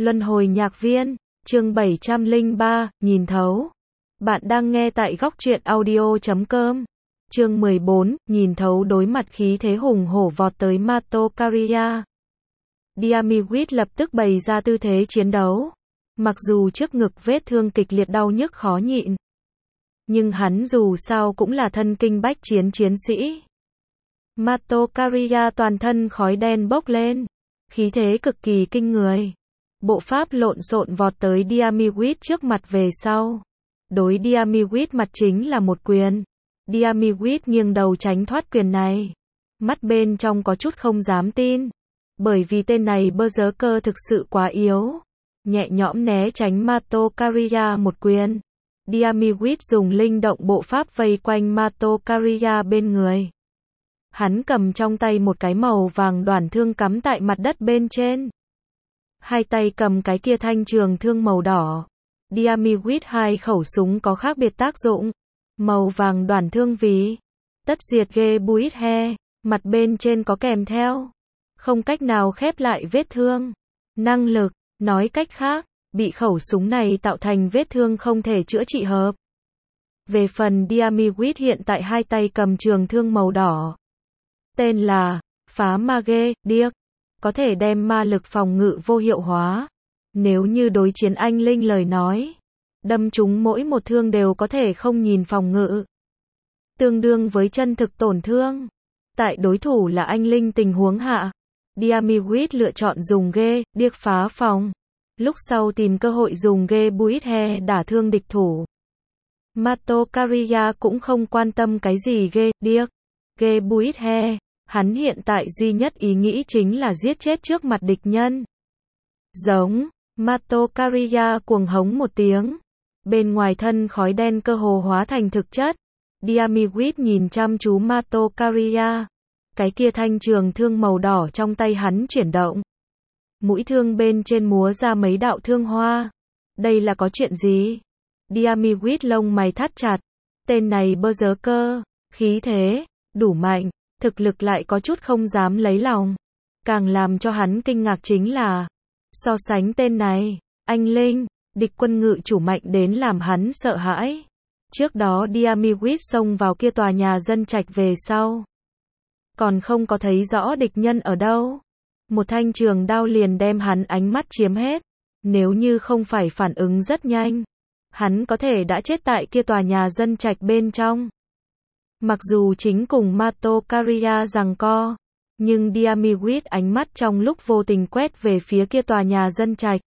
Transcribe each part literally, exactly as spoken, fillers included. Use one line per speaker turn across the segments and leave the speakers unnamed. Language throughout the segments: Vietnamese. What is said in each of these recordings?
Luân hồi nhạc viên, chương bảy trăm lẻ ba, nhìn thấu. Bạn đang nghe tại góc truyện audio chấm com. Chương mười bốn, nhìn thấu. Đối mặt khí thế hùng hổ vọt tới Mato Kariya, Diamiguit lập tức bày ra tư thế chiến đấu. Mặc dù trước ngực vết thương kịch liệt đau nhức khó nhịn, nhưng hắn dù sao cũng là thân kinh bách chiến chiến sĩ. Mato Kariya toàn thân khói đen bốc lên, khí thế cực kỳ kinh người. Bộ pháp lộn xộn vọt tới Diamiguit trước mặt về sau. Đối Diamiguit mặt chính là một quyền. Diamiguit nghiêng đầu tránh thoát quyền này. Mắt bên trong có chút không dám tin. Bởi vì tên này Berserker thực sự quá yếu. Nhẹ nhõm né tránh Mato Kariya một quyền. Diamiguit dùng linh động bộ pháp vây quanh Mato Kariya bên người. Hắn cầm trong tay một cái màu vàng đoản thương cắm tại mặt đất bên trên. Hai tay cầm cái kia thanh trường thương màu đỏ. Diamiguit hai khẩu súng có khác biệt tác dụng. Màu vàng đoản thương vì tất diệt ghê buít he, mặt bên trên có kèm theo không cách nào khép lại vết thương năng lực, nói cách khác, bị khẩu súng này tạo thành vết thương không thể chữa trị hợp. Về phần Diamiguit hiện tại hai tay cầm trường thương màu đỏ, tên là phá ma ghê, điếc, có thể đem ma lực phòng ngự vô hiệu hóa. Nếu như đối chiến anh linh lời nói, đâm chúng mỗi một thương đều có thể không nhìn phòng ngự, tương đương với chân thực tổn thương. Tại đối thủ là anh linh tình huống hạ, Diamiguit lựa chọn dùng ghê, điếc phá phòng, lúc sau tìm cơ hội dùng ghê buít he đả thương địch thủ. Mato Kariya cũng không quan tâm cái gì ghê, điếc, ghê buít he. Hắn hiện tại duy nhất ý nghĩ chính là giết chết trước mặt địch nhân. Giống, Mato Kariya cuồng hống một tiếng. Bên ngoài thân khói đen cơ hồ hóa thành thực chất. Diamiguit nhìn chăm chú Mato Kariya. Cái kia thanh trường thương màu đỏ trong tay hắn chuyển động. Mũi thương bên trên múa ra mấy đạo thương hoa. Đây là có chuyện gì? Diamiguit lông mày thắt chặt. Tên này Berserker, khí thế đủ mạnh, thực lực lại có chút không dám lấy lòng. Càng làm cho hắn kinh ngạc chính là, so sánh tên này, anh linh, địch quân ngự chủ mạnh đến làm hắn sợ hãi. Trước đó Diamiguit xông vào kia tòa nhà dân trạch về sau, còn không có thấy rõ địch nhân ở đâu. Một thanh trường đao liền đem hắn ánh mắt chiếm hết. Nếu như không phải phản ứng rất nhanh, hắn có thể đã chết tại kia tòa nhà dân trạch bên trong. Mặc dù chính cùng Mato Kariya giằng co, nhưng Diamiguit ánh mắt trong lúc vô tình quét về phía kia tòa nhà dân trạch.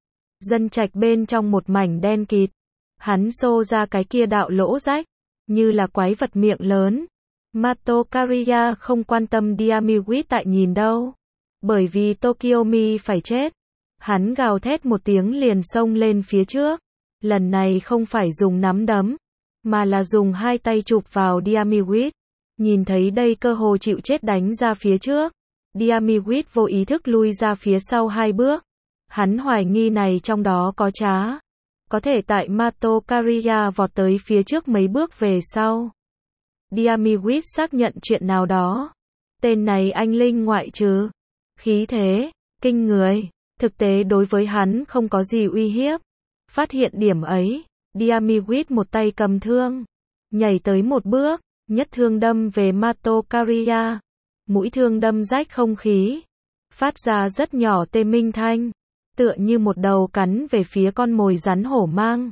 Dân trạch bên trong một mảnh đen kịt, hắn xô ra cái kia đạo lỗ rách, như là quái vật miệng lớn. Mato Kariya không quan tâm Diamiguit tại nhìn đâu, bởi vì Tokiomi phải chết. Hắn gào thét một tiếng liền xông lên phía trước. Lần này không phải dùng nắm đấm, mà là dùng hai tay chụp vào Diamiguit. Nhìn thấy đây cơ hồ chịu chết đánh ra phía trước, Diamiguit vô ý thức lui ra phía sau hai bước. Hắn hoài nghi này trong đó có trá. Có thể tại Mato Kariya vọt tới phía trước mấy bước về sau, Diamiguit xác nhận chuyện nào đó. Tên này anh linh ngoại trừ khí thế kinh người, thực tế đối với hắn không có gì uy hiếp. Phát hiện điểm ấy, Diamiguit một tay cầm thương, nhảy tới một bước, nhất thương đâm về Mato Kariya. Mũi thương đâm rách không khí, phát ra rất nhỏ tê minh thanh, tựa như một đầu cắn về phía con mồi rắn hổ mang.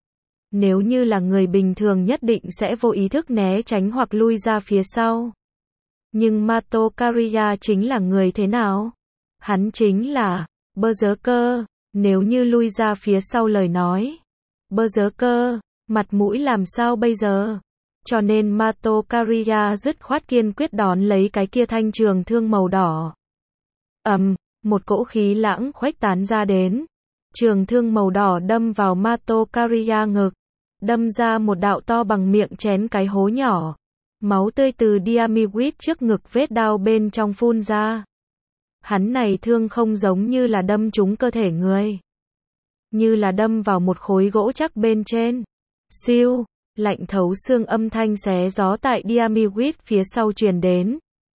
Nếu như là người bình thường nhất định sẽ vô ý thức né tránh hoặc lui ra phía sau. Nhưng Mato Kariya chính là người thế nào? Hắn chính là Berserker. Nếu như lui ra phía sau lời nói, Berserker, mặt mũi làm sao bây giờ? Cho nên Mato Kariya dứt khoát kiên quyết đón lấy cái kia thanh trường thương màu đỏ. Ầm, um, một cỗ khí lãng khuếch tán ra đến. Trường thương màu đỏ đâm vào Mato Kariya ngực, đâm ra một đạo to bằng miệng chén cái hố nhỏ. Máu tươi từ Diamiguit trước ngực vết đao bên trong phun ra. Hắn này thương không giống như là đâm trúng cơ thể người, như là đâm vào một khối gỗ chắc bên trên. Siêu, lạnh thấu xương âm thanh xé gió tại Diamiguit phía sau truyền đến.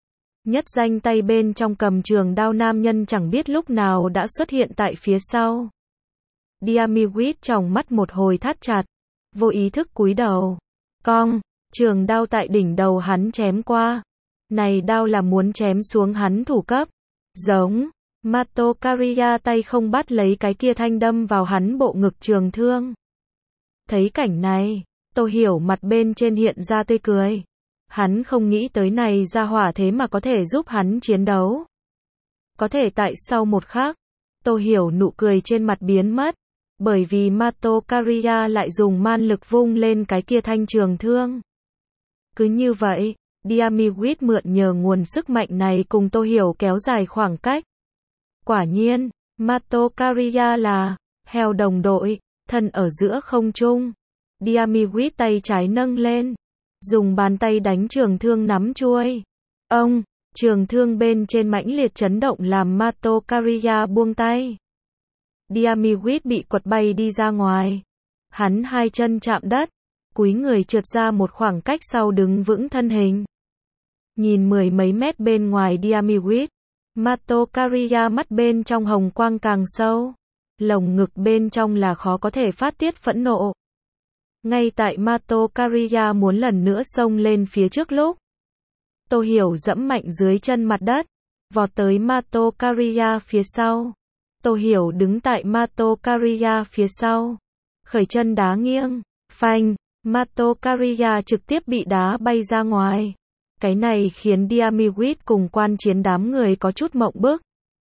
Nhất danh tay bên trong cầm trường đao nam nhân chẳng biết lúc nào đã xuất hiện tại phía sau. Diamidwit tròng mắt một hồi thắt chặt, vô ý thức cúi đầu. Cong, trường đao tại đỉnh đầu hắn chém qua. Này đao là muốn chém xuống hắn thủ cấp. Giống, Mato Kariya tay không bắt lấy cái kia thanh đâm vào hắn bộ ngực trường thương. Thấy cảnh này, Tô Hiểu mặt bên trên hiện ra tươi cười. Hắn không nghĩ tới này ra hỏa thế mà có thể giúp hắn chiến đấu. Có thể tại sau một khắc, Tô Hiểu nụ cười trên mặt biến mất. Bởi vì Mato Kariya lại dùng man lực vung lên cái kia thanh trường thương. Cứ như vậy, Diamidwit mượn nhờ nguồn sức mạnh này cùng Tô Hiểu kéo dài khoảng cách. Quả nhiên, Mato Kariya là heo đồng đội, thân ở giữa không trung. Diamidwit tay trái nâng lên, dùng bàn tay đánh trường thương nắm chuôi. Ông, trường thương bên trên mãnh liệt chấn động làm Mato Kariya buông tay. Diamidwit bị quật bay đi ra ngoài. Hắn hai chân chạm đất, cúi người trượt ra một khoảng cách sau đứng vững thân hình. Nhìn mười mấy mét bên ngoài Diamidwit, Mato Kariya mắt bên trong hồng quang càng sâu. Lồng ngực bên trong là khó có thể phát tiết phẫn nộ. Ngay tại Mato Kariya muốn lần nữa xông lên phía trước lúc, Tô Hiểu dẫm mạnh dưới chân mặt đất, vọt tới Mato Kariya phía sau. Tô Hiểu đứng tại Mato Kariya phía sau, khởi chân đá nghiêng, phanh, Mato Kariya trực tiếp bị đá bay ra ngoài. Cái này khiến Diamidwit cùng quan chiến đám người có chút mộng bức.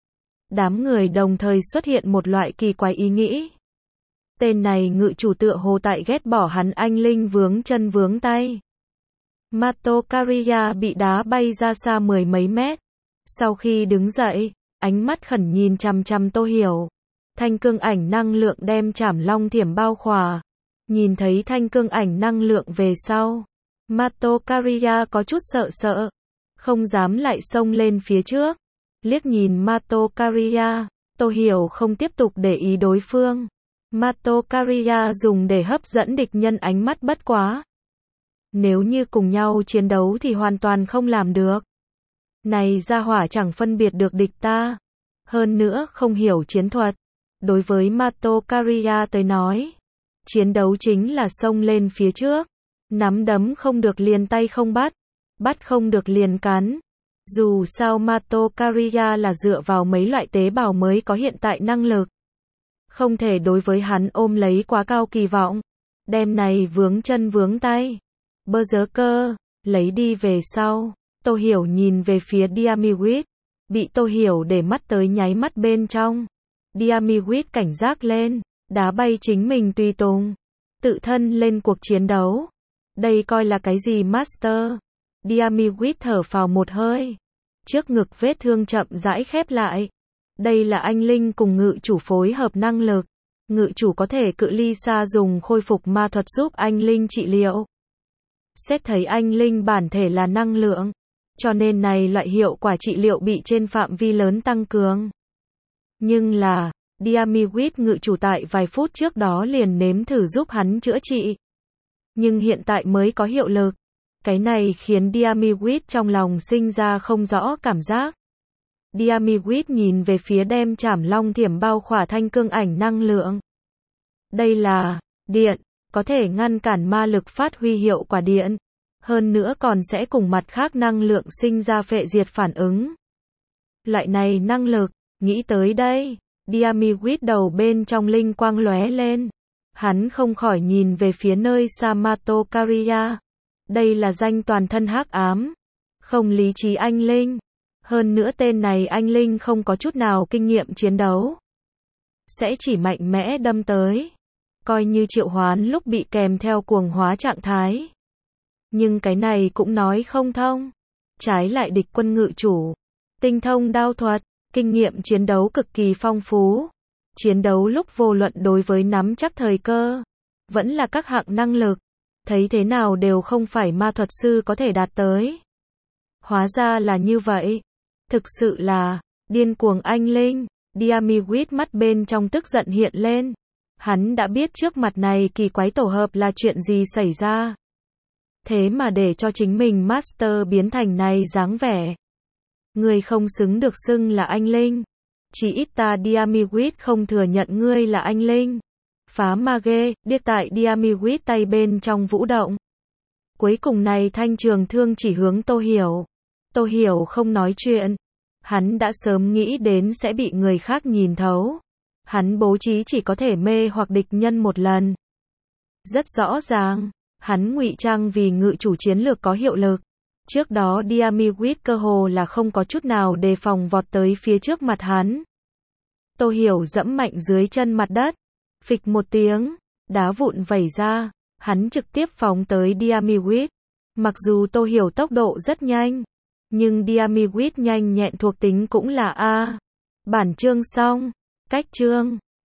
Đám người đồng thời xuất hiện một loại kỳ quái ý nghĩ. Tên này ngự chủ tựa hồ tại ghét bỏ hắn anh linh vướng chân vướng tay. Mato Kariya bị đá bay ra xa mười mấy mét. Sau khi đứng dậy, ánh mắt khẩn nhìn chằm chằm Tô Hiểu. Thanh cương ảnh năng lượng đem Trảm Long Thiểm bao khỏa. Nhìn thấy thanh cương ảnh năng lượng về sau, Mato Kariya có chút sợ sợ, không dám lại xông lên phía trước. Liếc nhìn Mato Kariya, Tô Hiểu không tiếp tục để ý đối phương. Mato Kariya dùng để hấp dẫn địch nhân ánh mắt bất quá. Nếu như cùng nhau chiến đấu thì hoàn toàn không làm được. Này gia hỏa chẳng phân biệt được địch ta. Hơn nữa không hiểu chiến thuật. Đối với Mato Kariya tới nói, chiến đấu chính là xông lên phía trước. Nắm đấm không được liền tay không bắt. Bắt không được liền cắn. Dù sao Mato Kariya là dựa vào mấy loại tế bào mới có hiện tại năng lực. Không thể đối với hắn ôm lấy quá cao kỳ vọng. Đem này vướng chân vướng tay. Berserker, lấy đi về sau. Tô Hiểu nhìn về phía Diamidwit. Bị Tô Hiểu để mắt tới nháy mắt bên trong. Diamidwit cảnh giác lên, đá bay chính mình tùy tùng. Tự thân lên cuộc chiến đấu. Đây coi là cái gì Master? Diamidwit thở phào một hơi. Trước ngực vết thương chậm rãi khép lại. Đây là anh linh cùng ngự chủ phối hợp năng lực. Ngự chủ có thể cự ly xa dùng khôi phục ma thuật giúp anh linh trị liệu. Xét thấy anh linh bản thể là năng lượng, cho nên này loại hiệu quả trị liệu bị trên phạm vi lớn tăng cường. Nhưng là, Diamidwit ngự chủ tại vài phút trước đó liền nếm thử giúp hắn chữa trị. Nhưng hiện tại mới có hiệu lực. Cái này khiến Diamidwit trong lòng sinh ra không rõ cảm giác. Diamidwit nhìn về phía đem Trảm Long Thiểm bao khỏa thanh cương ảnh năng lượng. Đây là điện, có thể ngăn cản ma lực phát huy hiệu quả điện. Hơn nữa còn sẽ cùng mặt khác năng lượng sinh ra phệ diệt phản ứng. Loại này năng lực, nghĩ tới đây, Diamidwit đầu bên trong linh quang lóe lên. Hắn không khỏi nhìn về phía nơi xa Mato Kariya. Đây là danh toàn thân hắc ám, không lý trí anh linh. Hơn nữa tên này anh linh không có chút nào kinh nghiệm chiến đấu. Sẽ chỉ mạnh mẽ đâm tới. Coi như triệu hoán lúc bị kèm theo cuồng hóa trạng thái. Nhưng cái này cũng nói không thông. Trái lại địch quân ngự chủ. Tinh thông đao thuật, kinh nghiệm chiến đấu cực kỳ phong phú. Chiến đấu lúc vô luận đối với nắm chắc thời cơ. Vẫn là các hạng năng lực. Thấy thế nào đều không phải ma thuật sư có thể đạt tới. Hóa ra là như vậy. Thực sự là điên cuồng anh linh. Diamidwit mắt bên trong tức giận hiện lên. Hắn đã biết trước mặt này kỳ quái tổ hợp là chuyện gì xảy ra. Thế mà để cho chính mình Master biến thành này dáng vẻ. Ngươi không xứng được xưng là anh linh. Chỉ ít ta Diamiguit không thừa nhận ngươi là anh linh. Phá ma ghê, điếc tại Diamiguit tay bên trong vũ động. Cuối cùng này thanh trường thương chỉ hướng Tô Hiểu. Tô Hiểu không nói chuyện. Hắn đã sớm nghĩ đến sẽ bị người khác nhìn thấu. Hắn bố trí chỉ có thể mê hoặc địch nhân một lần. Rất rõ ràng, hắn ngụy trang vì ngự chủ chiến lược có hiệu lực. Trước đó Diamiguit cơ hồ là không có chút nào đề phòng vọt tới phía trước mặt hắn. Tô Hiểu dẫm mạnh dưới chân mặt đất. Phịch một tiếng, đá vụn vẩy ra, hắn trực tiếp phóng tới Diamiguit. Mặc dù Tô Hiểu tốc độ rất nhanh, nhưng Diamiguit nhanh nhẹn thuộc tính cũng là A. Bản chương xong, cách chương.